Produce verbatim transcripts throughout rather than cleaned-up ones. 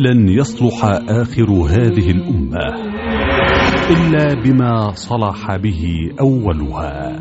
لن يصلح آخر هذه الأمة إلا بما صلح به أولها.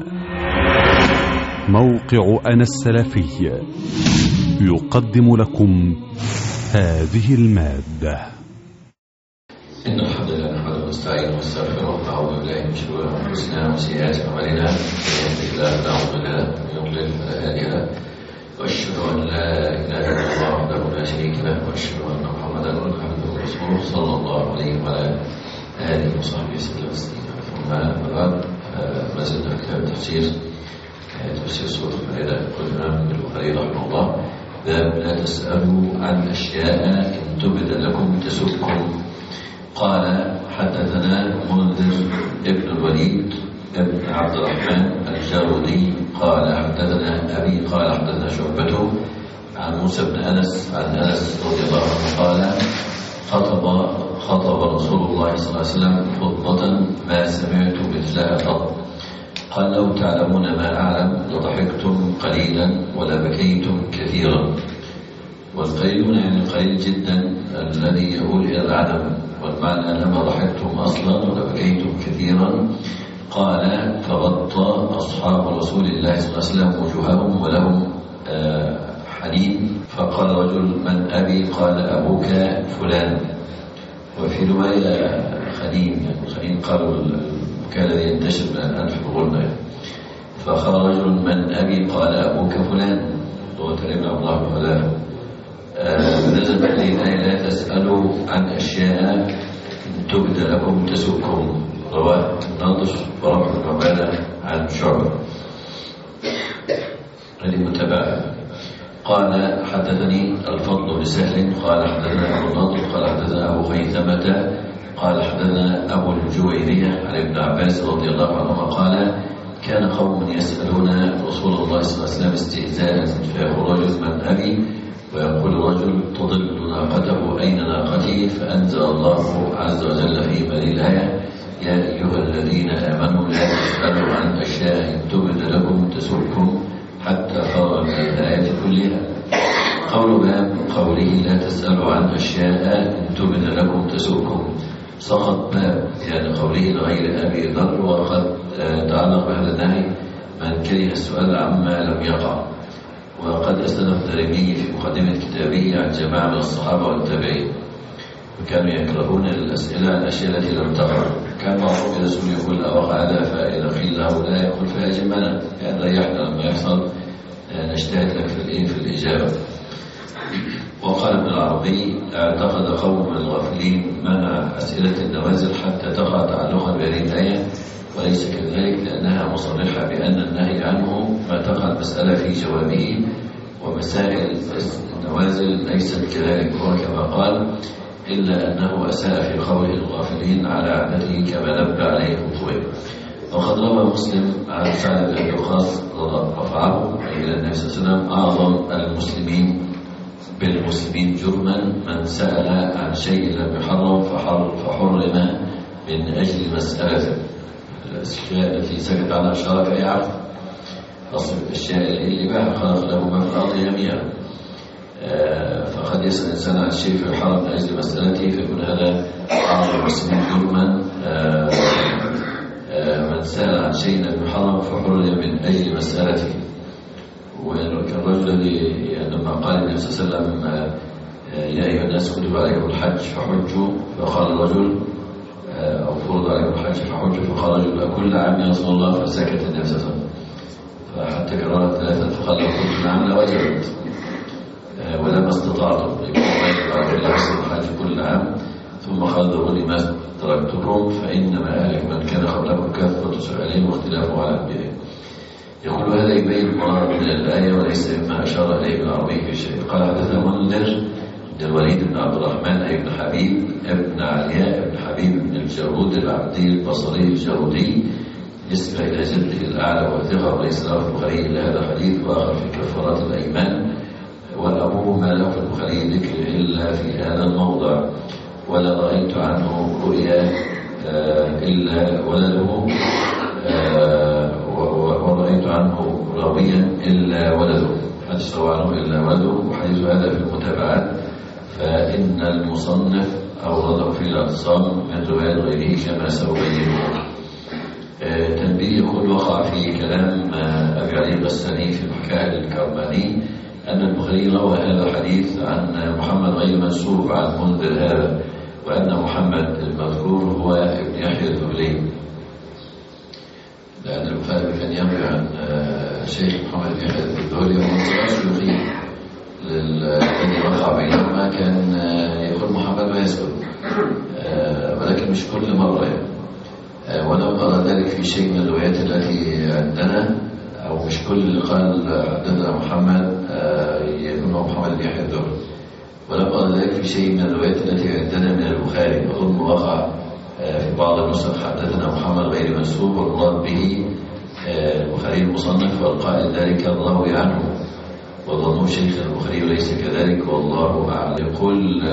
موقع أنا السلفي يقدم لكم هذه المادة. إن الحمد لله نحمده ونستعينه ونستغفره ونعوذ بالله من شرور أنفسنا وسيئات أعمالنا، من يهده الله فلا مضل له ومن يضلل فلا هادي له، وأشهد أن لا إله إلا الله وحده لا شريك له، وأشهد أن محمدا عبده ورسوله صلى الله عليه وعلى آله وصحبه وسلم تسليما. ثم أما بعد، فما زلنا في كتاب التفسير تفسير سورة المائدة. يقول الإمام ابن البخاري رحمه الله: باب لا تسألوا عن أشياء إن تبد لكم تسؤكم. قال: حدثنا منذر ابن الوليد ابن عبد الرحمن الجارودي قال: حدثنا أبي قال: حدثنا شعبة عن موسى بن أنس عن أنس رضي الله عنه قال: خطب خطب رسول الله صلى الله عليه وسلم خطبة ما سمعت مثلها قط. قال: لو تعلمون ما أعلم لضحكتم قليلا ولبكيتم كثيرا. والقليلون يعني قليل جدا الذي يقول إلى العدم، والمعنى لما ضحكتم أصلا ولبكيتم كثيرا. قال: فغطى أصحاب رسول الله صلى الله عليه وسلم وجوههم ولهم آه حنين. فقال رجل: من أبي؟ قال: أبوك فلان. وفي رواية خنين، يعني خنين قالوا كان ينتشر من الأنف بغلنا. فقال رجل: من أبي؟ قال: أبوك فلان. هو تقريبا عبد الله بن فلان. فنزلت هذه الآية: لا تسألوا عن أشياء تبد لكم تسؤكم. رواه الناظر ورفع العبادة عن شعبة. هذه متابعة. قال: حدثني الفضل بن سهل قال: حدثنا أبو النضر قال: حدثنا أبو خيثمة قال: حدثنا أبو الجويرية عن ابن عباس رضي الله عنهما قال: كان قوم يسألون رسول الله صلى الله عليه وسلم استئذانا، فيقول رجل: من أبي؟ ويقول رجل: تضل ناقته، أين ناقتي؟ فأنزل الله عز وجل في هذه الآية: يا أيها الذين آمنوا لا تسألوا عن أشياء إن تبد لكم تسؤكم، حتى فرغ من الآيات كلها. قول باب قوله: لا تسألوا عن أشياء إن تبد لكم تسؤكم، سقط باب يعني قوله لغير أبي ذر، وقد تعلق بهذا النهي من كره السؤال عما لم يقع. وقد أسند الدارمي في مقدمة كتابه عن جماعة من الصحابة والتابعين، وكانوا يكرهون الأسئلة عن الأشياء التي لم تقع. كان بعضهم الرسول يقول: أوقع هذا؟ فإذا قيل له لا يقول: فأجمنا، يعني ريحنا لما يحصل نجتهد لك في الإيه في الإجابة. وقال ابن العربي: اعتقد قوم من الغافلين منع أسئلة النوازل حتى تقع تعلقا بهذه الآية، وليس كذلك، لأنها مصرحة بأن النهي عنه ما تقع المسألة في جوابه، ومسائل النوازل ليست كذلك. وكما قال: إلا أنه أساء في قوله الغافلين على عادته كما نبه عليه الطويل. وقد روى مسلم عن سعد بن أبي وقاص رفعه إلى النبي صلى الله عليه وسلم: أعظم المسلمين بالمسلمين جرما من سأل عن شيء لم يحرم فحرم من أجل مسألته. الأشياء التي سكت عنها الشرع فهي عفو. أصل الأشياء اللي بها خلق له ما في الأرض جميعا. فقد يسأل الإنسان عن شيء فيحرم من أجل مسألته، فيكون هذا أعظم المسلمين جرما. من سأل عن شيء لم يحرم فحرم من أجل مسألته. والرجل الذي لما قال النبي صلى الله عليه وسلم: يا أيها الناس كتب عليكم الحج فحجوا، فقال الرجل: أو فرض عليكم الحج فحجوا، فقال الرجل: أكل عام يا رسول الله؟ فسكت النبي صلى الله عليه وسلم، فحتى كررها ثلاثة، فقال: لو كنت عام لوجبت ولما استطعتم، يجب على الله الحج كل عام. ثم قال: ذروني ما تركتكم فإنما أهلك من كان قبلكم كثرة سؤالهم واختلافهم على أنبيائهم. يقول هذا يبين المراد من الآية وليس مما أشار إليه ابن العربي في شيء. قال: حدثنا منذر بن الوليد بن عبد الرحمن أي بن حبيب ابن علياء بن حبيب بن الجارود العبدي البصري الجارودي، نسبة إلى جده الأعلى وثقة، وليس له في البخاري إلا هذا الحديث وآخر في كفارات الأيمان. والأبوه ما له في البخاري ذكر إلا في هذا الموضع، ولا رأيت عنه رؤيا إلا ولده، ورأيت عنه راويا إلا ولده، حديث رواه عنه إلا ولده. وحديث هذا في المتابعات فإن المصنف أورده في الاعتصام من رواية غيره كما سأبينه. تنبيه يقول وقع في كلام أبي علي الغساني في الحكاية الكرماني أن البخاري روى هذا الحديث عن محمد غير منسوب عن منذر هذا، وأن محمد المذكور هو ابن يحيى الذهلي، لأن البخاري كان يروي عن شيخ محمد بن يحيى الذهلي ومن صغار شيوخه الذي وقع بينهما كان يقول محمد ما يذكر، ولكن مش كل مرة يعني. ولو قال ذلك في شيء من الروايات التي عندنا، أو مش كل اللي قال حدثنا محمد يكون هو محمد بن يحيى الذهلي، ولو قال ذلك في شيء من الروايات التي عندنا من البخاري. أظن وقع في بعض النسخ حدثنا محمد غير منسوب والمراد به البخاري المصنف والقائل ذلك الراوي عنه، وظنوا شيخ البخاري وليس كذلك والله أعلم. يقول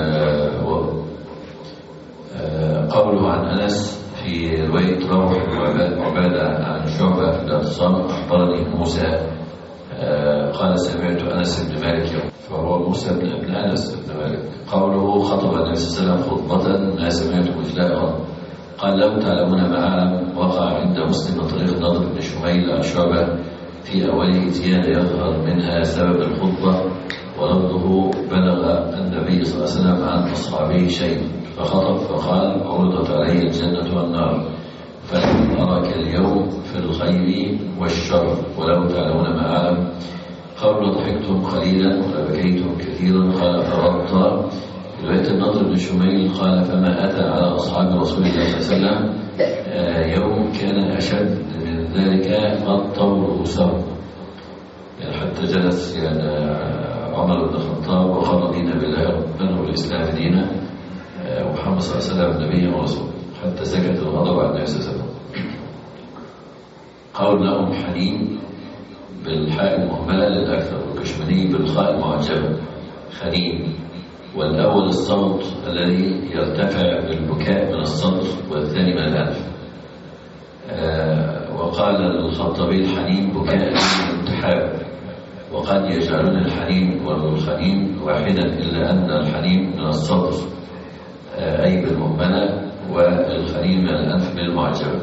قوله عن أنس في رواية روح وعبادة عن شعبة في الاعتصام أخبرني موسى قال سمعت أنس بن مالك يوم، فهو موسى بن ابن أنس بن مالك. قوله خطب النبي صلى الله عليه وسلم خطبة ما سمعت مثلها، قال لو تعلمون ما أعلم. وقع عند مسلم طريق نضر بن شميل عن شعبة في أوله زيادة يظهر منها سبب الخطبة، ولفظه بلغ النبي صلى الله عليه وسلم عن أصحابه شيء فخطب فقال عرضت علي الجنة والنار فلم أراك اليوم في الخير والشر ولو تعلمون ما أعلم. قال ضحكتم قليلا وبكيتم كثيرا. قال فرضت. في رواية النضر بن شميل قال فما أتى على أصحاب رسول الله صلى الله عليه وسلم يوم كان أشد من ذلك غطوا رؤوسهم، يعني حتى جلس يعني عمر بن الخطاب وقال دين بالله ربنا والإسلام دينا ومحمد صلى الله عليه وسلم نبيا ورسولا، حتى سكت الغضب عن النبي صلى الله عليه وسلم. قول لهم حنين بالحاء المهملة للأكثر، والكشمني بالخاء المعجمة خنين، والأول الصوت الذي يرتفع بالبكاء من الصدر والثاني من الأنف. آه وقال الخطابي الحنين بكاء الانتحاب، وقد يجعلون الحنين والخنين واحدا إلا أن الحنين من الصدر آه أي بالمهملة، والخنين من الأنف بالمعجمة.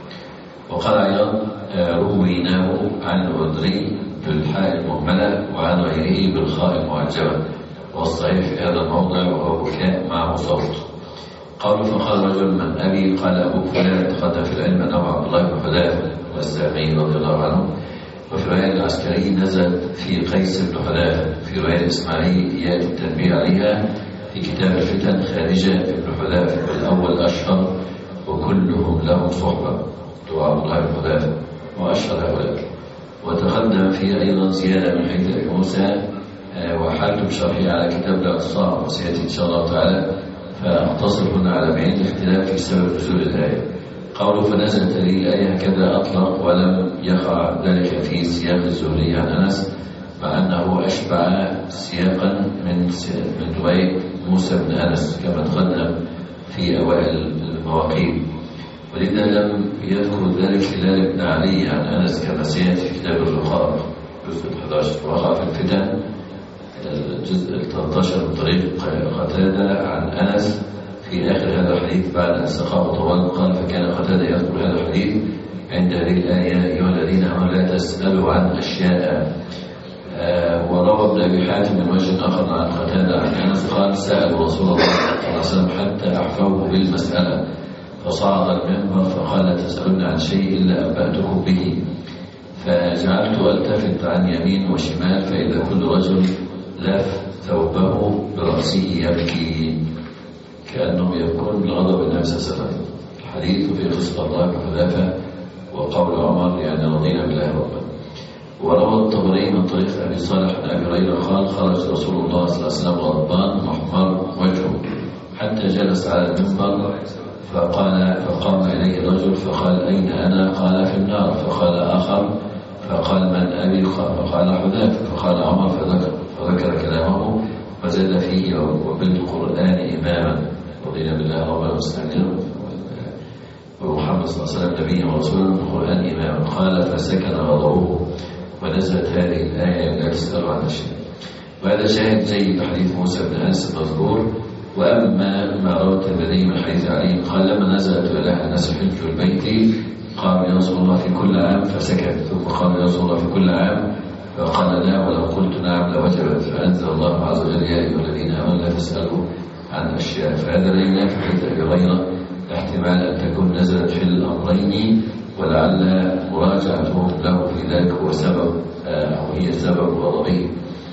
وقال أيضا آه رويناه عن الودري بالحاء المهملة وعن غيره بالخاء المعجمة، والصحيح في هذا الموضع وهو بكاء معه صوت. قالوا فقال رجل من أبي؟ قال أبوك فلان تقدم في العلم أنه عبد الله بن حذافة والسامعي رضي الله عنه. وفي رواية العسكري نزل في قيس بن حذافة. في رواية الإسماعيلي يأتي التنبيه عليها في كتاب الفتن خارجة بن حذافة بالأول أشهر وكلهم لهم صحبة عبد الله بن حذافة وأشهر هؤلاء. وتقدم فيه أيضا زيادة من حيث أبي موسى وحالته بشرحه على كتاب الاعتصام وسيأتي إن شاء الله تعالى، فأقتصر هنا على بعين الاختلاف في سبب نزول الآية. قوله فنزلت هذه الآية هكذا أطلق ولم يقع ذلك في سياق الزهري عن أنس، مع أنه أشبع سياقا من من رواية موسى بن أنس كما تقدم في أوائل المواقيت، ولذا لم يذكر ذلك هلال بن علي عن أنس كما سيأتي في كتاب الرقاق جزء أحد عشر. وقع في الفتن الجزء الثالث عشر من طريق قتادة عن أنس في آخر هذا الحديث بعد أن سقاه طوال. قال فكان قتادة يذكر هذا الحديث عند هذه الآية يا أيها الذين آمنوا لا تسألوا عن أشياء. آه وروى ابن أبي حاتم من وجه آخر عن قتادة عن أنس قال سألوا رسول الله صلى الله عليه وسلم حتى أحفوه بالمسألة فصعد المنبر فقال لا تسألون عن شيء إلا أنبأتكم به، فجعلت ألتفت عن يمين وشمال فإذا كل رجل لف ثوبه برأسه يبكي كأنهم يبكون لغضب النبي صلى الله عليه وسلم. الحديث في قصة الله بن حذافة وقول عمر يعني رضينا بالله ربا. وروى الطبري من طريق أبي صالح عن أبي هريرة قال خرج رسول الله صلى الله عليه وسلم غضبان محمر وجهه حتى جلس على المنبر فقال فقام إليه رجل فقال أين أنا؟ قال في النار. فقال آخر فقال من أبي؟ فقال حذافة. فقال عمر فذكر, فذكر كلامه وزاد فيه وبالقرآن إماما رضينا بالله رب المسلمين ومحمد صلى الله عليه وسلم نبيا ورسولا بالقرآن إماما. قال فسكن غضبه ونزلت هذه الآية لا تسألوا عن شيء. وهذا شاهد جيد حديث موسى بن أنس المذكور. وأما ما روى الترمذي من حديث علي قال لما نزلت إلى الناس حج البيت قالوا يا رسول الله في كل عام فسكت، ثم قالوا يا رسول الله في كل عام فقال لا ولو قلت نعم لوجبت، فأنزل الله عز وجل يا أيها الذين آمنوا لا تسألوا عن أشياء. فهذا لا ينافي حديث أبي هريرة احتمال أن تكون نزلت في الأمرين، ولعل مراجعتهم له في ذلك هو سبب أو هي سبب غضبه.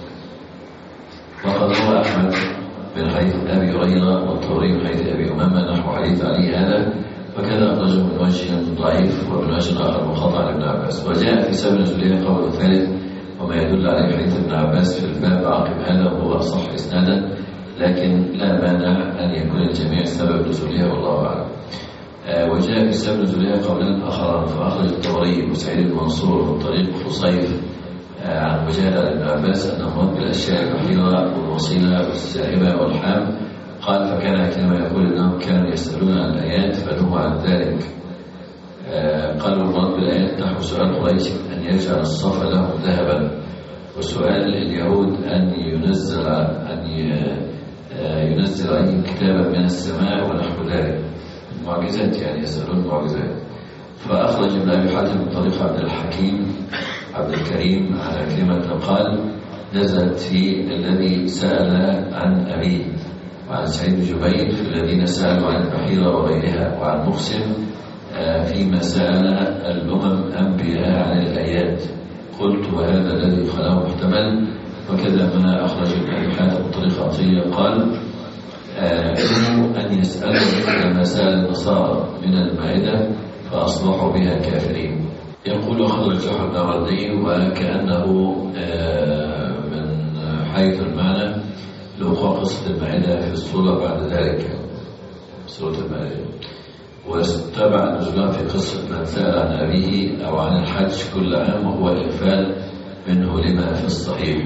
وقد روى أحمد من حديث أبي هريرة والطبري من حديث أبي أمامة نحو حديث علي هذا، وكذا أخرجه من وجه ضعيف ومن وجه آخر منقطع عن ابن عباس. وجاء في سبب نزولها قول ثالث وما يدل عليه حديث ابن عباس في الباب عقب هذا وهو أصح إسنادا، لكن لا مانع أن يكون الجميع سبب نزولها والله أعلم. آه وجاء في سبب نزولها قولا آخران، فأخرج الطبري وسعيد المنصور من طريق خصيف آه عن مجاهد عن ابن عباس أنه مرد بالأشياء البحيرة والوصيلة والسائبة والحام. قال فكان كما يقول أنهم كانوا يسألون عن الآيات فنهوا عن ذلك. آه قالوا المراد بالآيات نحو سؤال قريش أن يجعل الصف لهم ذهبا، وسؤال اليهود أن ينزل أن ينزل عليهم كتابا من السماء ونحو ذلك، معجزات يعني يسألون معجزات. فأخرج ابن أبي حاتم من طريق عبد الحكيم عبد الكريم على كلمة قال نزلت في الذي سأل عن أبيه، وعن سعيد بن جبير في الذين سألوا عن البحيرة وغيرها، وعن مقسم فيما سأل الأمم أنبياء عن الآيات. قلت وهذا الذي خلاه محتمل. وكذا ما أخرج ابن أبي حاتم بطريقة عطية قال آه أن يسألوا مثل ما سأل النصارى من المائدة فأصبحوا بها كافرين. يقول أخرج جحر بن وردي وكأنه آه من حيث المعنى لوقوع قصة المائدة في الصورة بعد ذلك سورة المائدة، واستبع نزولها في قصة من سأل عن أبيه أو عن الحج كل عام، وهو إغفال منه لما في الصحيح.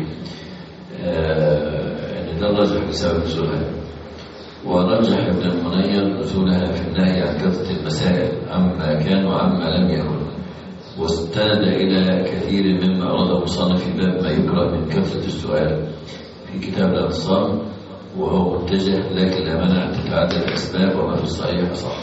يعني ده الرجح بسبب نزولها. ورجح ابن المنير نزولها في النهي عن كثرة المسائل عما كان وعما لم يكن، واستند إلى كثير مما أراده مصنف في باب ما يكره من كثرة السؤال في كتاب الأنصار، وهو متجه لكن لا مانع أن تتعدد الأسباب وما في الصحيح صح.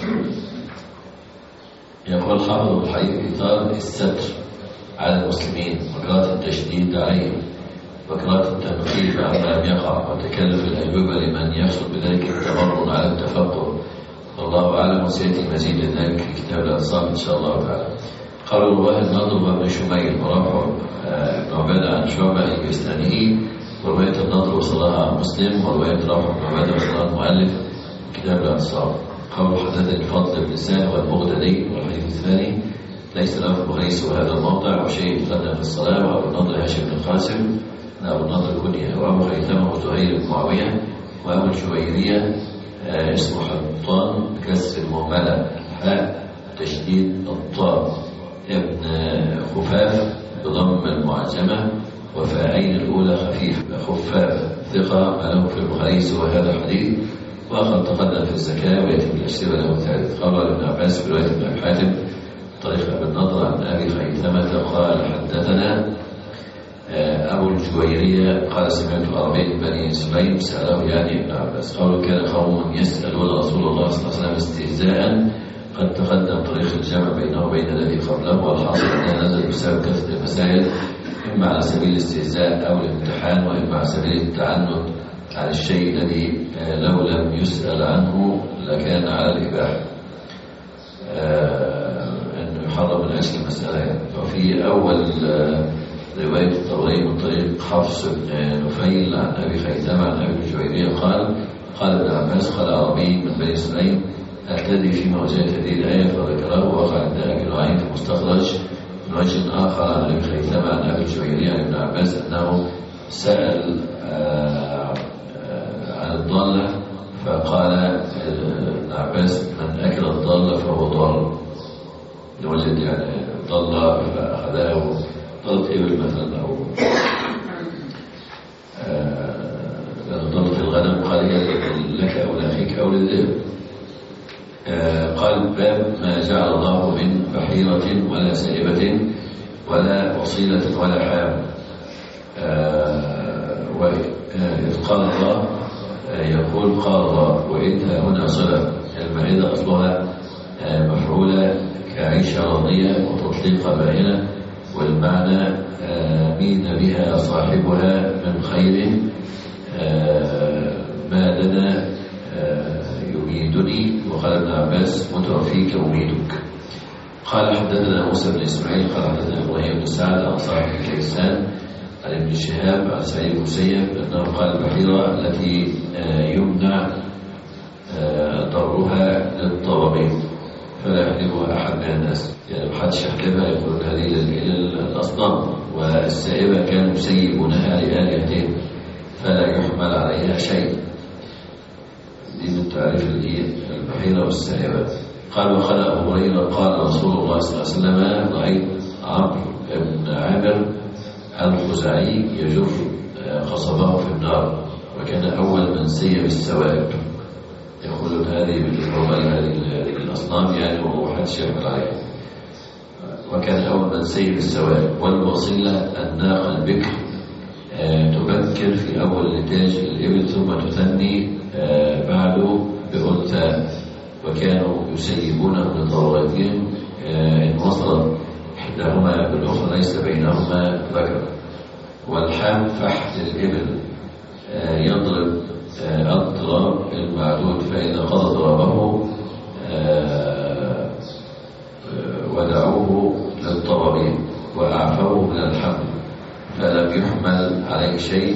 يقول حافظ الحديث في إطار الستر على المسلمين وكراهة التشديد عليهم وكراهة التنفيذ عما لم يقع وتكلف الأجوبة لمن يحصل بذلك التمرن على التفقه، والله أعلم. وسيأتي مزيد من ذلك في كتاب الأنصار إن شاء الله تعالى. قال رواه النضر وابن شميل ورافع ابن عبادة عن شعبة بإسناده، ورواية النضر وصلها عن مسلم، ورواية رافع ابن عبادة وصلها المؤلف كتاب الأنصار. قول حدثني الفضل بن سهل والبغدادي. والحديث الثاني ليس له في البخاري سوى هذا الموضع وشيء يقدم في الصلاة. وأبو النضر هاشم بن القاسم أبو النضر كنية، وأبو خيثمة زهير بن معاوية، وأبو الجويرية آه اسمه حطان بكسر المهملة الحاء تشديد الطاء، ابن خفاف بضم المعجمة وفاءين الأولى خفيف خفاف ثقة ما له في البخاري سوى هذا الحديث. وآخر تقدم في الزكاة ويتم الأشربة له الثالث. قال ابن عباس برواية ابن أبي حاتم طريق ابن النضر عن أبي خيثمة قال حدثنا أبو الجويرية قال سمعت أربعين بني سليم سأله يعني ابن عباس. قالوا كان قوم يسألون رسول الله صلى الله عليه وسلم استهزاء، قد تقدم طريق الجمع بينه وبين الذي قبله، والحاصل أنها نزل بسبب كثرة المسائل إما على سبيل الاستهزاء أو الامتحان، وإما على سبيل التعنت على الشيء الذي لو لم يسأل عنه لكان على الإباحة أنه يحرم من أجل المسألة. وفي أول رواية الطبري من طريق حفص بن نفيل عن أبي خيثمة عن أبي الجويرية قال قال ابن عباس قال عربي من بني سليم الذي في موجات هذه الآية فذكره، وقع عند أبي نعيم في مستخرج من وجه آخر عن أبي خيثمة عن أبي الجويرية عن ابن عباس أنه سأل عن الضالة فقال ابن عباس من أكل الضالة فهو ضال، لوجد يعني ضالة فأخذها ضلت إبل مثلا أو ضلت الغنم قال لك أو لأخيك أو للذئب. قال باب ما جعل الله من بحيرة ولا سائبة ولا وصيلة ولا حام. هنا صلة. المائدة أصلها مفعولة كعيشة راضية وتطليق بائنة، والمعنى مين بها صاحبها من خير ما لنا يميدني، وقال ابن عباس متوفيك أميدك. قال حدثنا موسى بن إسماعيل قال حدثنا إبراهيم بن سعد عن صاحب كيسان عن ابن شهاب عن سعيد بن المسيب أنه قال البحيرة التي يمنع ضرها للطواغيت فلا يحلبها أحد من الناس، يعني ما حدش يحلبها، يقولون هذه إلى الأصنام، والسائبة كانوا يسيبونها لآلهتهم فلا يحمل عليها شيء. دي من تعريف البحيرة والسائبة. قال وقال أبو هريرة قال رسول الله صلى الله عليه وسلم رأيت عمرو بن عامر الخزاعي يجر قصبه في النار، وكان أول من سيب السوائب. يقولون هذه بالقربان هذه الأصنام يعني وهو حدش يحمل عليها. وكان أول من سيب السوائب. والوصيلة الناقة البكر تبكر في أول نتاج الإبل ثم تثني بعده بأنثى، وكانوا يسيبونه لضرورتهم إن وصلت إحداهما بالأخرى ليس بينهما ذكر. والحام فحل الإبل يضرب الضراب المعدود، فإذا قضى ضربه ودعوه للطرابين وأعفوه من الحمل فلم يحمل عليه شيء،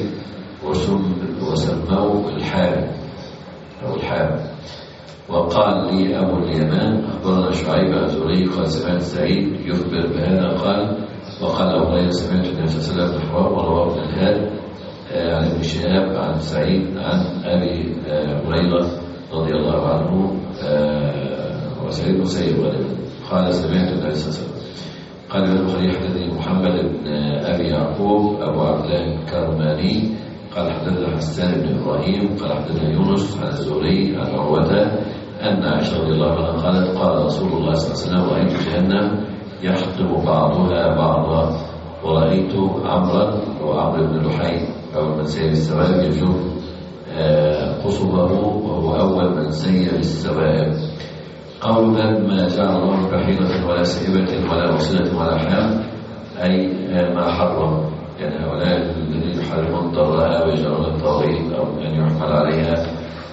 وسموه الحام أو الحام. وقال لي أبو اليمان أخبرنا شعيب الزهري قال سمعت سعيد يخبر بهذا قال وقال أبو هريرة سمعت النبي صلى الله عليه وسلم نحوه. ورواه ابن الهاد عن ابن شهاب عن سعيد عن أبي هريرة رضي الله عنه وسعيد بن مسيب قال سمعت النبي صلى الله عليه وسلم. قال ابن البخاري حدثني محمد بن أبي يعقوب أبو عبد الله الكرماني قال حدثنا حسان بن إبراهيم قال حدثنا يونس عن الزهري عن عروة أن عائشة رضي الله عنها قالت قال رسول الله صلى الله عليه وسلم رأيت جهنم يحطم بعضها بعضا، ورأيت عمرا وعمرو بن لحي أول من سير السوائب يجر قصبه وهو أول من سير السوائب. قالوا ما جعل الله بحيرة ولا سائبة ولا وصلة ولا حام، أي ما حرم، يعني هؤلاء الذين يحرمون ضرها ويجعلون الطاغيت أو أن يحمل عليها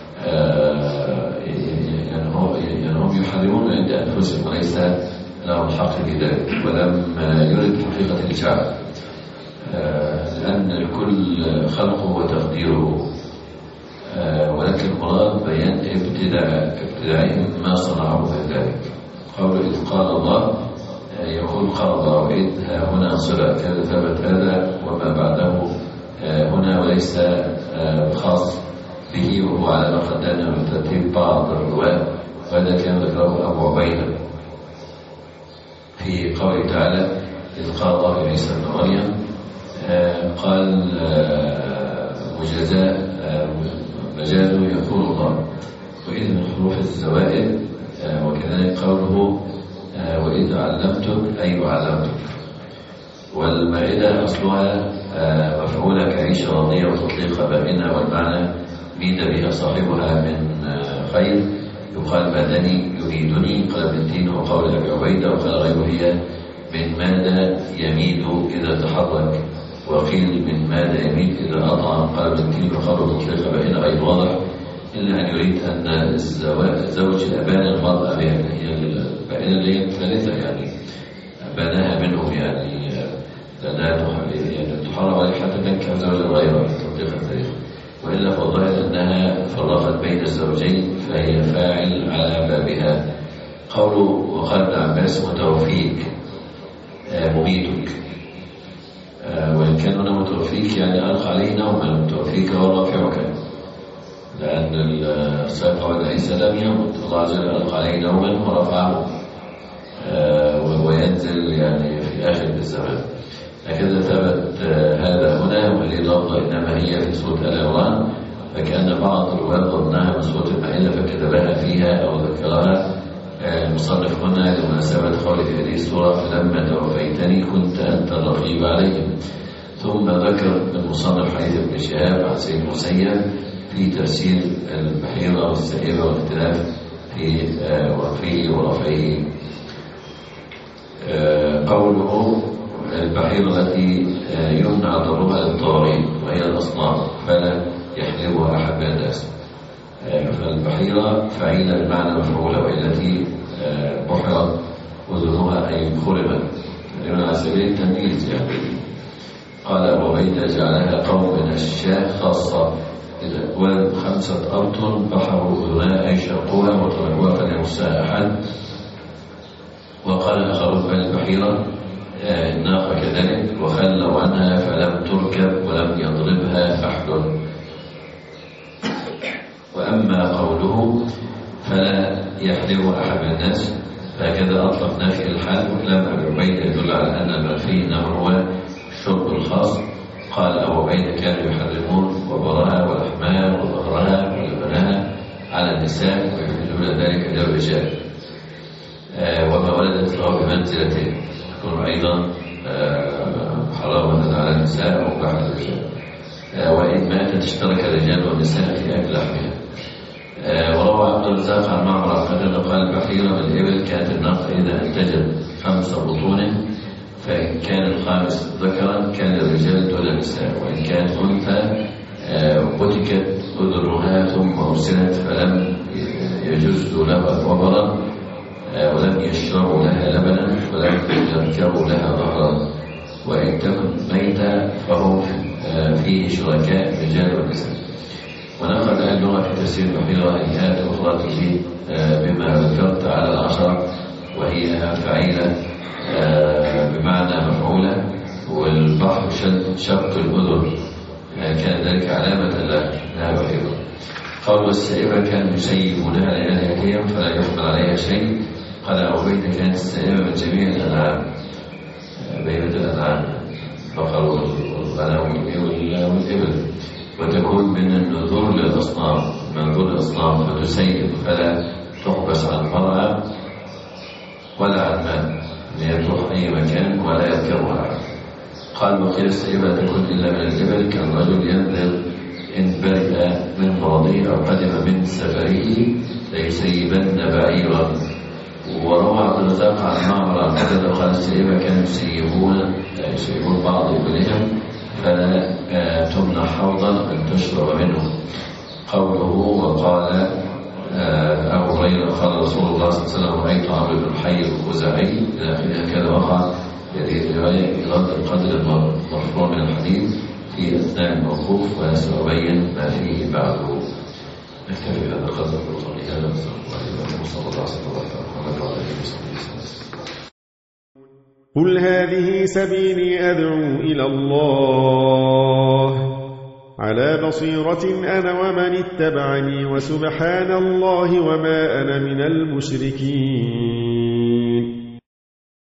يعني هم يحرمون عند أنفسهم وليس لهم حق في ذلك، ولم يرد حقيقة الجعل، لأن الكل خلقه وتقديره، ولكن المراد بيان ابتداع ابتداعهم ما صنعوا في ذلك. قول إذ قال الله يقول قال الله وإذ هنا صلة كذا ثبت هذا وما بعده هنا وليس خاص به، وهو على ما قدمنا من ترتيب بعض الرواة، وهذا كان ذكره أبو عبيدة في قوله تعالى إذ قال الله عيسى ابن مريم قال وجزاء مجازه يقول الله وإذ من حروف الزوائد، وكذلك قوله وإذ علمتك أي علمتك. والمائدة أصلها مفعولة كعيشة راضية وتطليق بائنة، والمعنى ميد بها صاحبها من خير، يقال مادني يميدني قال ابن الدين وقول أبي عبيدة وقال غيره هي من ماد يميد إذا تحرك، وقيل من ماد يميد إذا أطعم قال ابن الدين وقول تطليق بائنة غير واضح، إلا أن يريد أن الزوج أبان المرأة بها، هي البائنة اللي هي الثالثة يعني أبانها منهم، يعني لأنها يعني تحرم عليه حتى تنكح زوجا غيره تطليق الثالث، وإلا فالظاهر أنها فرقت بين الزوجين فهي فاعل على بابها. قوله وقال ابن عباس متوفيك مميتك، وإن كان هنا متوفيك يعني ألقى عليه نوما، متوفيك هو رافعك، لأن السيد قال عيسى لم يمت، الله عز وجل ألقى عليه نوما ورفعه وينزل يعني في آخر الزمان. هكذا ثبت هذا هنا، وهذه اللفظة إنما هي في سورة آل عمران، فكأن بعض الرواة ظنها من سورة المائدة فكتبها فيها أو ذكرها المصنف هنا لمناسبة قوله في هذه السورة فلما توفيتني كنت أنت الرقيب عليهم. ثم ذكر المصنف حديث ابن شهاب عن سيد المسيب في تفسير البحيرة والسائبة والاختلاف في وقفه ورفعه. قوله البحيرة التي يمنع ضربها للطوارئ وهي الأصنام فلا يحلبها أحد من الناس. فالبحيرة فعيلة بمعنى مفعولة، والتي بحرت أذنها أي خرمت على سبيل التمييز يعني. قال أبو عبيدة جعلها قوم من الشاه خاصة ولد خمسة أبطن بحروا أذنها أي شقوها وطلقوها فلا يمسها أحد. وقال آخرون بل البحيرة الناقة كذلك وخلوا عنها فلم تركب ولم يضربها أحد. وأما قوله فلا يحلب أحد من الناس فهكذا أطلق نافي الحال، وكلام أبي عبيدة يدل على أن المنفي إنما هو الشرب الخاص. قال أبو عبيدة كانوا يحرمون وبراها ولحمها وظهرها ولبنها على النساء ويحلون ذلك للرجال. آه وما ولدت له بمنزلتين تكون أيضا آه حرامة على النساء ومباح للرجال. آه وإن ماتت اشترك الرجال والنساء في أكل لحمها. آه وروى عبد الرزاق عن معمر قال قال البحيرة بالإبل كانت الناقة إذا أنتجت خمس بطون فإن كان الخامس ذكرا كان الرجال دون النساء، وإن كانت أنثى بتكت أذنها ثم أرسلت فلم يجوز لها وبرا ولم يشربوا لها لبنا ولم يركبوا لها ظهرا، وإن تكن ميتة فهم فيه شركاء الرجال والنساء. ونقل اللغة في تفسير البحيرة هيئات أخرى تجيب بما ذكرت على العشر، وهي فعيلة بمعنى مفعولة، والبحر شق الأذن كان ذلك علامة لها بحيرة. قول السائبة كانوا يسيبونها لآلهتهم فلا يحمل عليها شيء. قال أبو عبيدة كانت السائبة من جميع الأنعام بهيمة الأنعام البقر والغنم والإبل، وتكون من النذور للأصنام منذور الأصنام فتسيب فلا تحبس عن المرأة ولا عن ماء ليروح أي مكان ولا يذكرها أحد. قال وقيل السائبة تكون إلا من الإبل كالرجل ينذر إن برئ من مرضه أو قدم من سفره ليسيبن بعيرا. وروى عبد الرزاق عن معمر عن قتادة قال السائبة كانوا يسيبون يسيبون بعض إبلهم فلا تمنع حوضا أن تشرب منه. قوله وقال أبو هريرة قال رسول الله صلى الله عليه وسلم رأيت عمرو بن الحي الخزاعي إلى آخره كذا وقع هذه الرواية إيراد القدر المرفوع من الحديث في أثناء الموقوف، وسأبين ما فيه بعده. نكتفي بهذا القدر بقولي هذا وصلى الله عليه وسلم وعلى آله وصحبه وسلم. قل هذه سبيلي أدعو إلى الله على بصيرة أنا ومن اتبعني وسبحان الله وما أنا من المشركين.